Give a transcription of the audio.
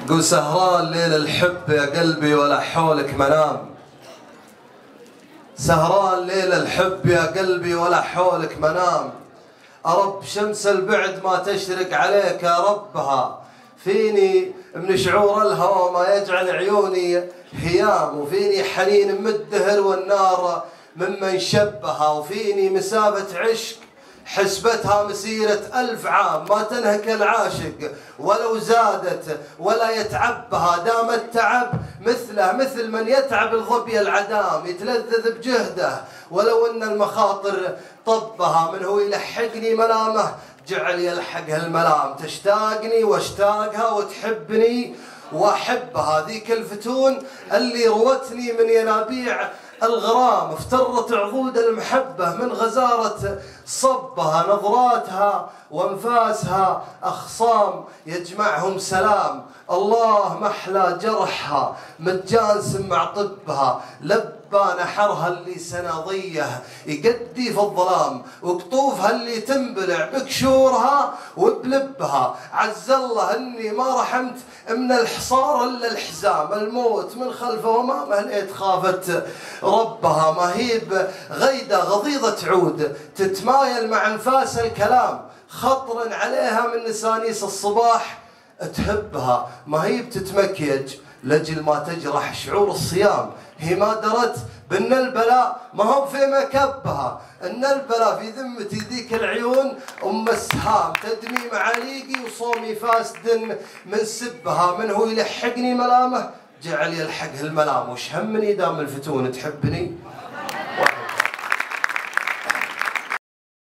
قول سهران ليل الحب يا قلبي ولا حولك منام. سهران ليل الحب يا قلبي ولا حولك منام. أرب شمس البعد ما تشرق عليك يا ربها. فيني من شعور الهوى ما يجعل عيوني هيام، وفيني حنين مدهر والنار ممن شبها، وفيني مسافة عشق حسبتها مسيرة 1000 عام ما تنهك العاشق ولو زادت ولا يتعبها. دام التعب مثله مثل من يتعب الظبي العدام، يتلذذ بجهده ولو ان المخاطر طبها. من هو يلحقني ملامه جعل يلحقها الملام. تشتاقني واشتاقها وتحبني واحبها. ذيك الفتون اللي روتني من ينابيع الغرام، افترت عضود المحبة من غزارة صبها. نظراتها وانفاسها أخصام يجمعهم سلام. الله محلى جرحها متجانس مع طبها. لبى نحرها اللي سناضيه يقدي في الظلام، وقطوفها اللي تنبلع بكشورها وبلبها. عز الله اني ما رحمت من الحصار الا الحزام. الموت من خلفه وما مهليت خافت ربها. مهيب غيدة غضيضة عود تتمايل مع انفاس الكلام. خطر عليها من نسانيس الصباح تهبها. ما هي بتتمكيج لجل ما تجرح شعور الصيام. هي ما درت بان البلاء ما هو في مكبها. ان البلاء في ذمتي ذيك العيون ام السهام. تدمي معاليقي وصومي فاسد من سبها. من هو يلحقني ملامه جعل يلحقه الملام. وش همني دام الفتون تحبني